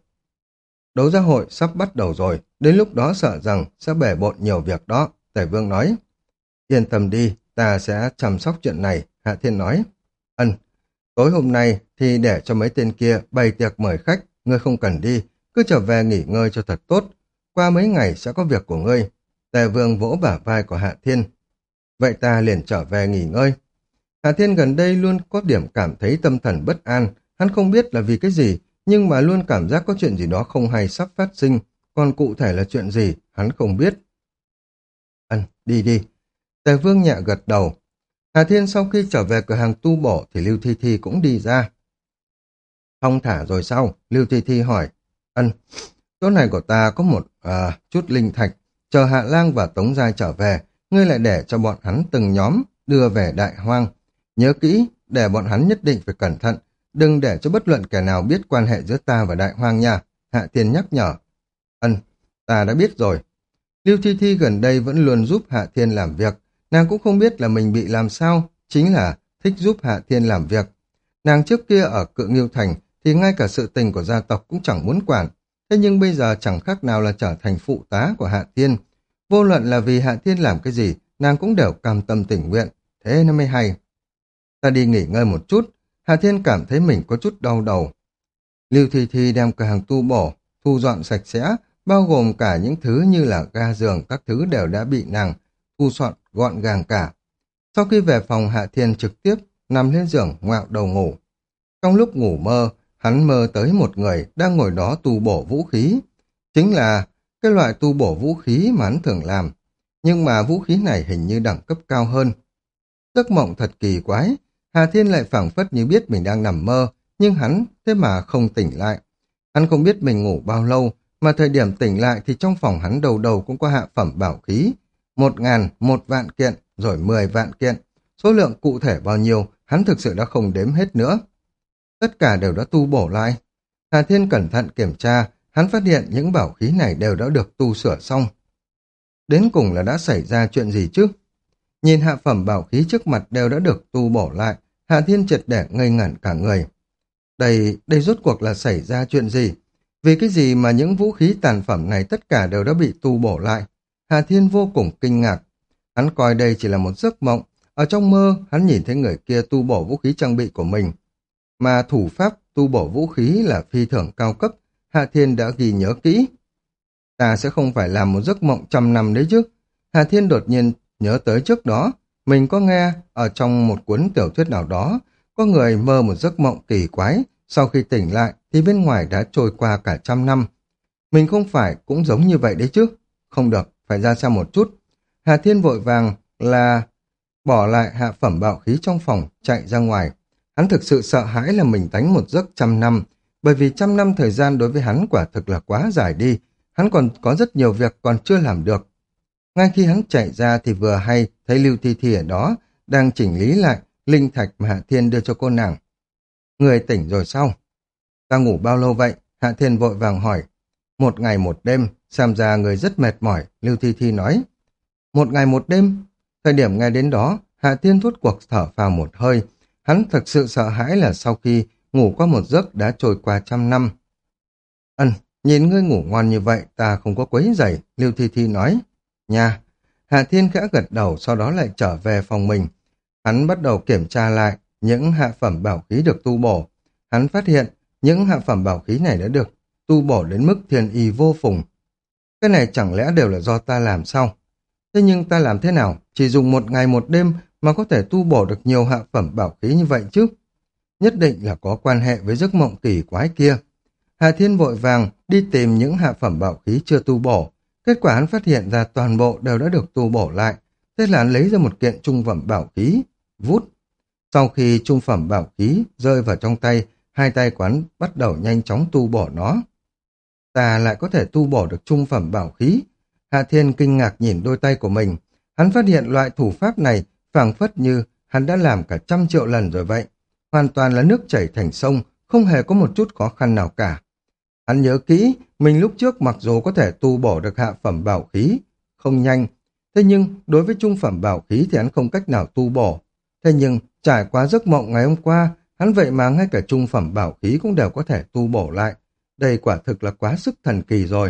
Đấu giá hội sắp bắt đầu rồi, đến lúc đó sợ rằng sẽ bể bộn nhiều việc đó, Tề Vương nói. Yên tâm đi, ta sẽ chăm sóc chuyện này, Hạ Thiên nói. Ân, tối hôm nay thì để cho mấy tên kia bày tiệc mời khách, ngươi không cần đi, cứ trở về nghỉ ngơi cho thật tốt. Qua mấy ngày sẽ có việc của ngươi. Tề Vương vỗ bả vai của Hạ Thiên. Vậy ta liền trở về nghỉ ngơi. Hạ Thiên gần đây luôn có điểm cảm thấy tâm thần bất an, hắn không biết là vì cái gì, nhưng mà luôn cảm giác có chuyện gì đó không hay sắp phát sinh, còn cụ thể là chuyện gì, hắn không biết. Ân, đi đi. Tề Vương nhẹ gật đầu. Hà Thiên sau khi trở về cửa hàng tu bổ thì Lưu Thi Thi cũng đi ra. Thong thả rồi sao? Lưu Thi Thi hỏi. Ân, chỗ này của ta có một à, chút linh thạch, chờ Hạ Lang và Tống Giai trở về, ngươi lại để cho bọn hắn từng nhóm đưa về đại hoang. Nhớ kỹ, để bọn hắn nhất định phải cẩn thận, đừng để cho bất luận kẻ nào biết quan hệ giữa ta và đại hoang nha, Hạ Thiên nhắc nhở. Ân, ta đã biết rồi. Lưu Thi Thi gần đây vẫn luôn giúp Hạ Thiên làm việc, nàng cũng không biết là mình bị làm sao, chính là thích giúp Hạ Thiên làm việc. Nàng trước kia ở Cự Ngưu Thành thì ngay cả sự tình của gia tộc cũng chẳng muốn quản, thế nhưng bây giờ chẳng khác nào là trở thành phụ tá của Hạ Thiên. Vô luận là vì Hạ Thiên làm cái gì, nàng cũng đều cam tâm tình nguyện, thế nó mới hay. Ta đi nghỉ ngơi một chút, Hạ Thiên cảm thấy mình có chút đau đầu. Lưu Thi Thi đem cửa hàng tu bổ, thu dọn sạch sẽ, bao gồm cả những thứ như là ga giường, các thứ đều đã bị nàng thu dọn gọn gàng cả. Sau khi về phòng, Hạ Thiên trực tiếp nằm lên giường ngoạo đầu ngủ. Trong lúc ngủ mơ, hắn mơ tới một người đang ngồi đó tu bổ vũ khí. Chính là cái loại tu bổ vũ khí mà hắn thường làm. Nhưng mà vũ khí này hình như đẳng cấp cao hơn. Giấc mộng thật kỳ quái. Hà Thiên lại phảng phất như biết mình đang nằm mơ, nhưng hắn thế mà không tỉnh lại. Hắn không biết mình ngủ bao lâu, mà thời điểm tỉnh lại thì trong phòng hắn đầu đầu cũng có hạ phẩm bảo khí. Một ngàn, một vạn kiện, rồi mười vạn kiện. Số lượng cụ thể bao nhiêu, hắn thực sự đã không đếm hết nữa. Tất cả đều đã tu bổ lại. Hà Thiên cẩn thận kiểm tra, hắn phát hiện những bảo khí này đều đã được tu sửa xong. Đến cùng là đã xảy ra chuyện gì chứ? Nhìn hạ phẩm bảo khí trước mặt đều đã được tu bổ lại, Hà Thiên triệt để ngây ngẩn cả người. Đây, đây rốt cuộc là xảy ra chuyện gì? Vì cái gì mà những vũ khí tàn phẩm này tất cả đều đã bị tu bổ lại? Hà Thiên vô cùng kinh ngạc. Hắn coi đây chỉ là một giấc mộng. Ở trong mơ, hắn nhìn thấy người kia tu bổ vũ khí trang bị của mình. Mà thủ pháp tu bổ vũ khí là phi thường cao cấp, Hà Thiên đã ghi nhớ kỹ. Ta sẽ không phải làm một giấc mộng trăm năm đấy chứ. Hà Thiên đột nhiên nhớ tới trước đó, mình có nghe ở trong một cuốn tiểu thuyết nào đó, có người mơ một giấc mộng kỳ quái, sau khi tỉnh lại thì bên ngoài đã trôi qua cả trăm năm. Mình không phải cũng giống như vậy đấy chứ. Không được, phải ra xem một chút. Hà Thiên vội vàng là bỏ lại hạ phẩm bảo khí trong phòng, chạy ra ngoài. Hắn thực sự sợ hãi là mình đánh một giấc trăm năm, bởi vì trăm năm thời gian đối với hắn quả thực là quá dài đi. Hắn còn có rất nhiều việc còn chưa làm được. Ngay khi hắn chạy ra thì vừa hay thấy Lưu Thi Thi ở đó, đang chỉnh lý lại linh thạch mà Hạ Thiên đưa cho cô nàng. Người tỉnh rồi sao? Ta ngủ bao lâu vậy? Hạ Thiên vội vàng hỏi. Một ngày một đêm, xem ra người rất mệt mỏi, Lưu Thi Thi nói. Một ngày một đêm? Thời điểm nghe đến đó, Hạ Thiên rốt cuộc thở phào một hơi. Hắn thật sự sợ hãi là sau khi ngủ qua một giấc đã trôi qua trăm năm. Ân, nhìn ngươi ngủ ngon như vậy, ta không có quấy rầy, Lưu Thi Thi nói. Nha, Hạ Thiên khẽ gật đầu, sau đó lại trở về phòng mình. Hắn bắt đầu kiểm tra lại những hạ phẩm bảo khí được tu bổ. Hắn phát hiện những hạ phẩm bảo khí này đã được tu bổ đến mức thiên y vô phùng. Cái này chẳng lẽ đều là do ta làm sao? Thế nhưng ta làm thế nào? Chỉ dùng một ngày một đêm mà có thể tu bổ được nhiều hạ phẩm bảo khí như vậy chứ? Nhất định là có quan hệ với giấc mộng kỳ quái kia. Hà Thiên vội vàng đi tìm những hạ phẩm bảo khí chưa tu bổ. Kết quả hắn phát hiện ra toàn bộ đều đã được tu bổ lại. Thế là hắn lấy ra một kiện trung phẩm bảo khí. Vút. Sau khi trung phẩm bảo khí rơi vào trong tay, hai tay quán bắt đầu nhanh chóng tu bổ nó. Ta lại có thể tu bổ được trung phẩm bảo khí. Hạ Thiên kinh ngạc nhìn đôi tay của mình. Hắn phát hiện loại thủ pháp này phảng phất như hắn đã làm cả trăm triệu lần rồi vậy. Hoàn toàn là nước chảy thành sông, không hề có một chút khó khăn nào cả. Hắn nhớ kỹ, mình lúc trước mặc dù có thể tu bổ được hạ phẩm bảo khí, không nhanh. Thế nhưng, đối với trung phẩm bảo khí thì hắn không cách nào tu bổ. Thế nhưng, trải qua giấc mộng ngày hôm qua, hắn vậy mà ngay cả trung phẩm bảo khí cũng đều có thể tu bổ lại. Đây quả thực là quá sức thần kỳ rồi.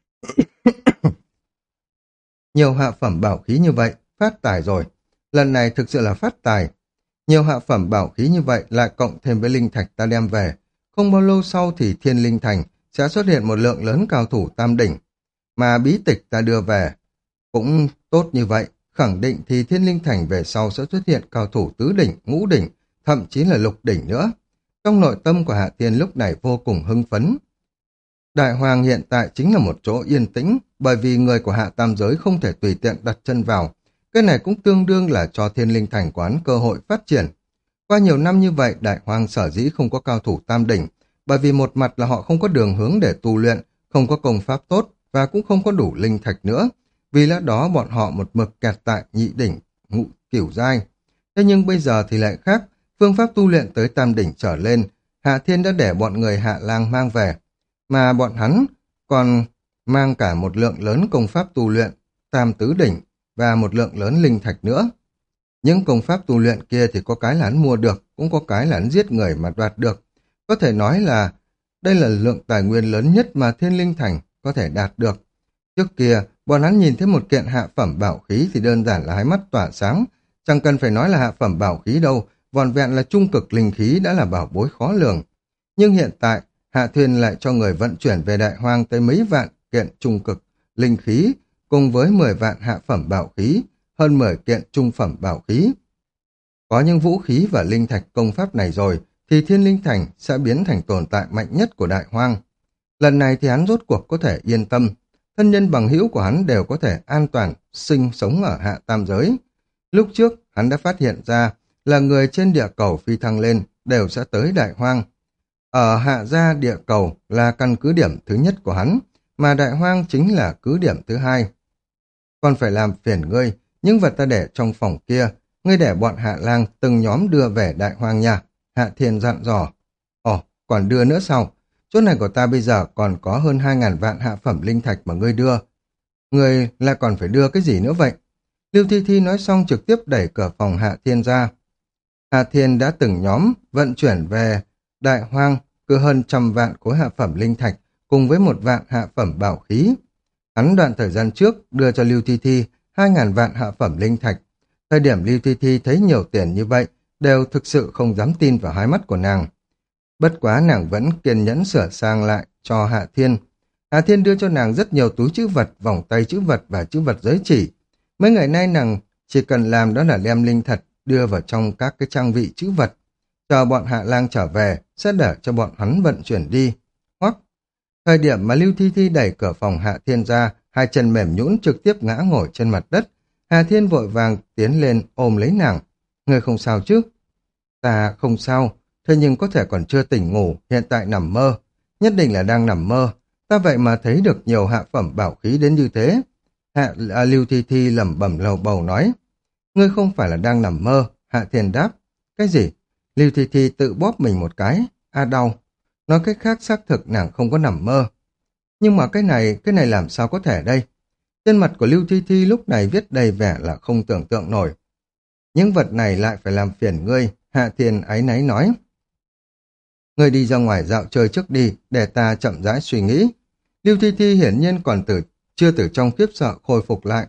Nhiều hạ phẩm bảo khí như vậy, phát tài rồi. Lần này thực sự là phát tài. Nhiều hạ phẩm bảo khí như vậy lại cộng thêm với linh thạch ta đem về. Không bao lâu sau thì Thiên Linh Thành sẽ xuất hiện một lượng lớn cao thủ tam đỉnh. Mà bí tịch ta đưa về cũng tốt như vậy. Khẳng định thì Thiên Linh Thành về sau sẽ xuất hiện cao thủ tứ đỉnh, ngũ đỉnh, thậm chí là lục đỉnh nữa. Trong nội tâm của Hạ Thiên lúc này vô cùng hưng phấn. Đại Hoàng hiện tại chính là một chỗ yên tĩnh, bởi vì người của Hạ Tam Giới không thể tùy tiện đặt chân vào. Cái này cũng tương đương là cho Thiên Linh Thành quán cơ hội phát triển. Qua nhiều năm như vậy, Đại Hoàng sở dĩ không có cao thủ tam đỉnh, bởi vì một mặt là họ không có đường hướng để tu luyện, không có công pháp tốt và cũng không có đủ linh thạch nữa. Vì lẽ đó bọn họ một mực kẹt tại nhị đỉnh, ngũ cửu giai. Thế nhưng bây giờ thì lại khác, phương pháp tu luyện tới tam đỉnh trở lên, Hạ Thiên đã để bọn người Hạ Lang mang về, mà bọn hắn còn mang cả một lượng lớn công pháp tu luyện, tam tứ đỉnh và một lượng lớn linh thạch nữa. Những công pháp tu luyện kia thì có cái là hắn mua được, cũng có cái là hắn giết người mà đoạt được. Có thể nói là đây là lượng tài nguyên lớn nhất mà Thiên Linh Thành có thể đạt được. Trước kia, bọn hắn nhìn thấy một kiện hạ phẩm bảo khí thì đơn giản là hai mắt tỏa sáng. Chẳng cần phải nói là hạ phẩm bảo khí đâu, vòn vẹn là trung cực linh khí đã là bảo bối khó lường. Nhưng hiện tại, Hạ Thuyền lại cho người vận chuyển về Đại Hoang tới mấy vạn kiện trung cực linh khí, cùng với mười vạn hạ phẩm bảo khí, hơn mười kiện trung phẩm bảo khí. Có những vũ khí và linh thạch công pháp này rồi, thì Thiên Linh Thành sẽ biến thành tồn tại mạnh nhất của Đại Hoang. Lần này thì hắn rốt cuộc có thể yên tâm, thân nhân bằng hữu của hắn đều có thể an toàn sinh sống ở hạ tam giới. Lúc trước, hắn đã phát hiện ra là người trên địa cầu phi thăng lên đều sẽ tới Đại Hoang. Ở hạ gia địa cầu là căn cứ điểm thứ nhất của hắn, mà Đại Hoang chính là cứ điểm thứ hai. Còn phải làm phiền ngươi, những vật ta để trong phòng kia, ngươi để bọn Hạ Lang từng nhóm đưa về Đại Hoang nha. Hạ Thiên dặn dò. Ồ, còn đưa nữa sao? Chỗ này của ta bây giờ còn có hơn hai ngàn vạn hạ phẩm linh thạch mà ngươi đưa. Ngươi lại còn phải đưa cái gì nữa vậy? Lưu Thi Thi nói xong trực tiếp đẩy cửa phòng Hạ Thiên ra. Hạ Thiên đã từng nhóm vận chuyển về Đại Hoang cứ hơn trăm vạn khối hạ phẩm linh thạch cùng với một vạn hạ phẩm bảo khí. Hắn đoạn thời gian trước đưa cho Lưu Thi Thi hai ngàn vạn hạ phẩm linh thạch. Thời điểm Lưu Thi Thi thấy nhiều tiền như vậy đều thực sự không dám tin vào hai mắt của nàng. Bất quá nàng vẫn kiên nhẫn sửa sang lại cho Hạ Thiên. Hạ Thiên đưa cho nàng rất nhiều túi trữ vật, vòng tay trữ vật và trữ vật giới chỉ. Mấy ngày nay nàng chỉ cần làm đó là đem linh thật đưa vào trong các cái trang vị trữ vật. Chờ bọn Hạ Lang trở về sẽ để cho bọn hắn vận chuyển đi. Hoặc thời điểm mà Lưu Thi Thi đẩy cửa phòng Hạ Thiên ra, hai chân mềm nhũn trực tiếp ngã ngồi trên mặt đất. Hạ Thiên vội vàng tiến lên ôm lấy nàng. Ngươi không sao chứ? Ta không sao, thế nhưng có thể còn chưa tỉnh ngủ, hiện tại nằm mơ. Nhất định là đang nằm mơ. Ta vậy mà thấy được nhiều hạ phẩm bảo khí đến như thế. Hạ à, Lưu Thi Thi lẩm bẩm lầu bầu nói. Ngươi không phải là đang nằm mơ, Hạ Thiên đáp. Cái gì? Lưu Thi Thi tự bóp mình một cái. A đau. Nói cách khác xác thực nàng không có nằm mơ. Nhưng mà cái này, cái này làm sao có thể đây? Trên mặt của Lưu Thi Thi lúc này viết đầy vẻ là không tưởng tượng nổi. Những vật này lại phải làm phiền ngươi, Hạ Thiên áy náy nói. Ngươi đi ra ngoài dạo chơi trước đi, để ta chậm rãi suy nghĩ. Lưu Thi Thi hiển nhiên còn từ chưa từ trong khiếp sợ khôi phục lại.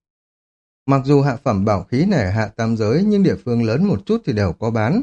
Mặc dù hạ phẩm bảo khí này hạ tam giới, nhưng địa phương lớn một chút thì đều có bán.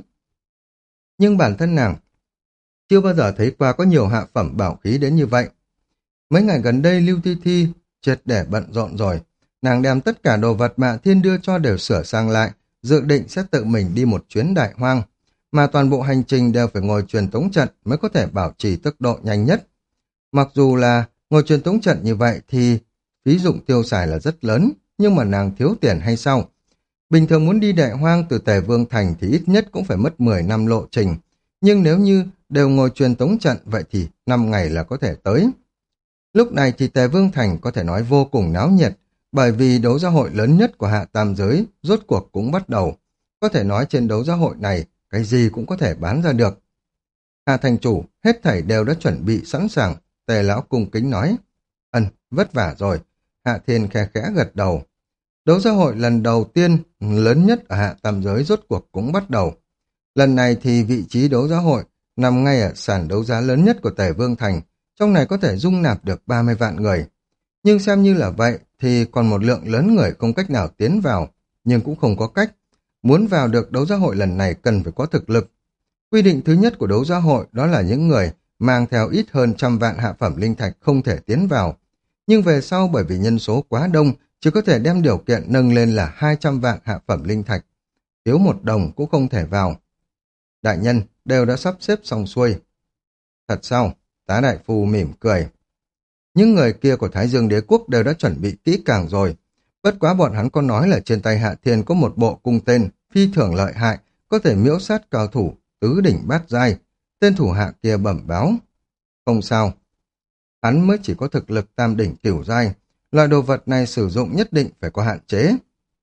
Nhưng bản thân nàng chưa bao giờ thấy qua có nhiều hạ phẩm bảo khí đến như vậy. Mấy ngày gần đây Lưu Thi Thi triệt để bận rộn rồi. Nàng đem tất cả đồ vật mà Thiên đưa cho đều sửa sang lại, dự định sẽ tự mình đi một chuyến Đại Hoang, mà toàn bộ hành trình đều phải ngồi truyền tống trận mới có thể bảo trì tốc độ nhanh nhất. Mặc dù là ngồi truyền tống trận như vậy thì phí dụng tiêu xài là rất lớn, nhưng mà nàng thiếu tiền hay sao? Bình thường muốn đi Đại Hoang từ Tề Vương Thành thì ít nhất cũng phải mất mười năm lộ trình, nhưng nếu như đều ngồi truyền tống trận vậy thì năm ngày là có thể tới. Lúc này thì Tề Vương Thành có thể nói vô cùng náo nhiệt, bởi vì đấu giá hội lớn nhất của hạ tam giới rốt cuộc cũng bắt đầu. Có thể nói trên đấu giá hội này, cái gì cũng có thể bán ra được. Hạ thành chủ, hết thảy đều đã chuẩn bị sẵn sàng, Tề lão cung kính nói. Ân, vất vả rồi. Hạ Thiên khe khẽ gật đầu. Đấu giá hội lần đầu tiên lớn nhất ở hạ tam giới rốt cuộc cũng bắt đầu. Lần này thì vị trí đấu giá hội nằm ngay ở sàn đấu giá lớn nhất của Tề Vương Thành, trong này có thể dung nạp được ba mươi vạn người. Nhưng xem như là vậy thì còn một lượng lớn người không cách nào tiến vào, nhưng cũng không có cách. Muốn vào được đấu giá hội lần này cần phải có thực lực. Quy định thứ nhất của đấu giá hội đó là những người mang theo ít hơn trăm vạn hạ phẩm linh thạch không thể tiến vào. Nhưng về sau bởi vì nhân số quá đông, chỉ có thể đem điều kiện nâng lên là hai trăm vạn hạ phẩm linh thạch. Thiếu một đồng cũng không thể vào. Đại nhân đều đã sắp xếp xong xuôi. Thật sao? Tá đại phu mỉm cười. Những người kia của Thái Dương Đế Quốc đều đã chuẩn bị kỹ càng rồi. Bất quá bọn hắn có nói là trên tay Hạ Thiên có một bộ cung tên phi thường lợi hại, có thể miễu sát cao thủ tứ đỉnh bát giai. Tên thủ hạ kia bẩm báo. Không sao. Hắn mới chỉ có thực lực tam đỉnh cửu giai. Loại đồ vật này sử dụng nhất định phải có hạn chế.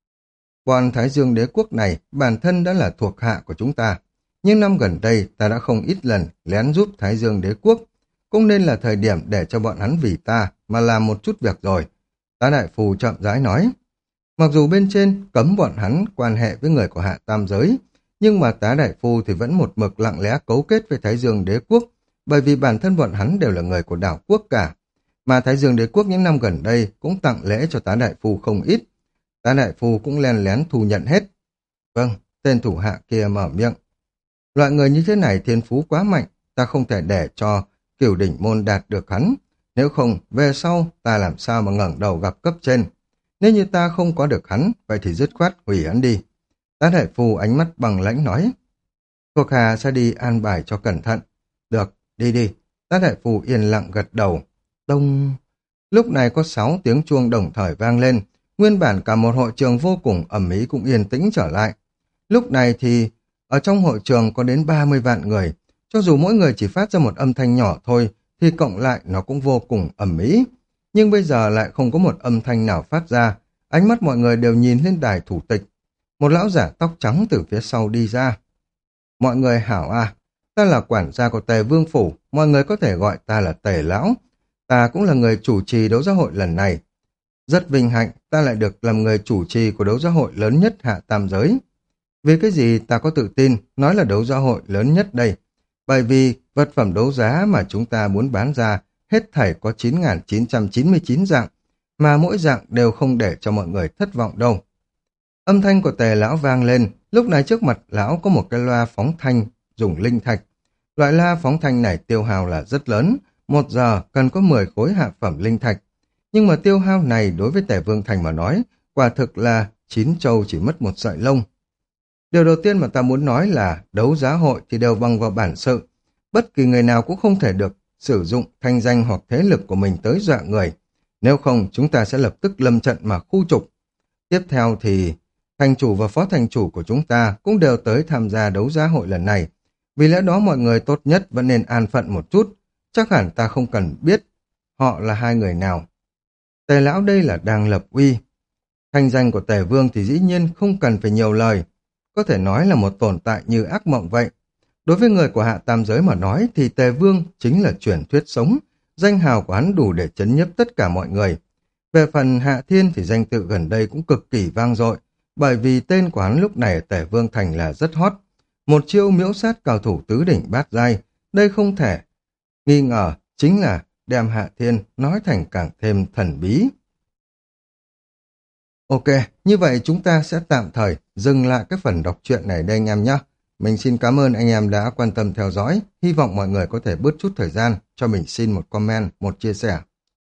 Bọn Thái Dương Đế Quốc này bản thân đã là thuộc hạ của chúng ta. Nhưng năm gần đây ta đã không ít lần lén giúp Thái Dương Đế Quốc. Cũng nên là thời điểm để cho bọn hắn vì ta mà làm một chút việc rồi. Tá đại phù chậm rãi nói. Mặc dù bên trên cấm bọn hắn quan hệ với người của hạ tam giới, nhưng mà tá đại phu thì vẫn một mực lặng lẽ cấu kết với Thái Dương đế quốc, bởi vì bản thân bọn hắn đều là người của đảo quốc cả. Mà Thái Dương đế quốc những năm gần đây cũng tặng lễ cho tá đại phu không ít. Tá đại phu cũng len lén thu nhận hết. Vâng, tên thủ hạ kia mở miệng. Loại người như thế này thiên phú quá mạnh, ta không thể để cho Cửu Đỉnh môn đạt được hắn. Nếu không, về sau ta làm sao mà ngẩng đầu gặp cấp trên. Nếu như ta không có được hắn, vậy thì dứt khoát hủy hắn đi. Tá đại phu ánh mắt bằng lãnh nói. Thuộc hạ sẽ đi an bài cho cẩn thận. Được, đi đi. Tá đại phu yên lặng gật đầu. Đông... Lúc này có sáu tiếng chuông đồng thời vang lên. Nguyên bản cả một hội trường vô cùng ầm ĩ cũng yên tĩnh trở lại. Lúc này thì ở trong hội trường có đến ba mươi vạn người. Cho dù mỗi người chỉ phát ra một âm thanh nhỏ thôi, thì cộng lại nó cũng vô cùng ầm ĩ. Nhưng bây giờ lại không có một âm thanh nào phát ra. Ánh mắt mọi người đều nhìn lên đài thủ tịch. Một lão giả tóc trắng từ phía sau đi ra. Mọi người hảo à, ta là quản gia của Tề Vương Phủ, mọi người có thể gọi ta là Tề Lão. Ta cũng là người chủ trì đấu giá hội lần này. Rất vinh hạnh, ta lại được làm người chủ trì của đấu giá hội lớn nhất hạ tam giới. Vì cái gì ta có tự tin nói là đấu giá hội lớn nhất đây? Bởi vì vật phẩm đấu giá mà chúng ta muốn bán ra hết thảy có chín nghìn chín trăm chín mươi chín dạng, mà mỗi dạng đều không để cho mọi người thất vọng đâu. Âm thanh của Tề Lão vang lên, lúc này trước mặt Lão có một cái loa phóng thanh dùng linh thạch. Loại loa phóng thanh này tiêu hao là rất lớn, một giờ cần có mười khối hạ phẩm linh thạch. Nhưng mà tiêu hao này đối với Tề Vương Thành mà nói, quả thực là chín châu chỉ mất một sợi lông. Điều đầu tiên mà ta muốn nói là đấu giá hội thì đều bằng vào bản sự. Bất kỳ người nào cũng không thể được sử dụng thanh danh hoặc thế lực của mình tới dọa người. Nếu không, chúng ta sẽ lập tức lâm trận mà khu trục. Tiếp theo thì thành chủ và phó thành chủ của chúng ta cũng đều tới tham gia đấu giá hội lần này. Vì lẽ đó mọi người tốt nhất vẫn nên an phận một chút. Chắc hẳn ta không cần biết họ là hai người nào. Tề Lão đây là đang lập uy. Thanh danh của Tề Vương thì dĩ nhiên không cần phải nhiều lời. Có thể nói là một tồn tại như ác mộng vậy. Đối với người của hạ tam giới mà nói thì Tề Vương chính là truyền thuyết sống. Danh hào của hắn đủ để chấn nhiếp tất cả mọi người. Về phần Hạ Thiên thì danh tự gần đây cũng cực kỳ vang dội. Bởi vì tên của hắn lúc này ở Tề Vương Thành là rất hot. Một chiêu miễu sát cao thủ tứ đỉnh bát giai. Đây không thể nghi ngờ chính là đem Hạ Thiên nói thành càng thêm thần bí. Ok, như vậy chúng ta sẽ tạm thời dừng lại cái phần đọc truyện này đây anh em nhé. Mình xin cảm ơn anh em đã quan tâm theo dõi. Hy vọng mọi người có thể bớt chút thời gian cho mình xin một comment, một chia sẻ.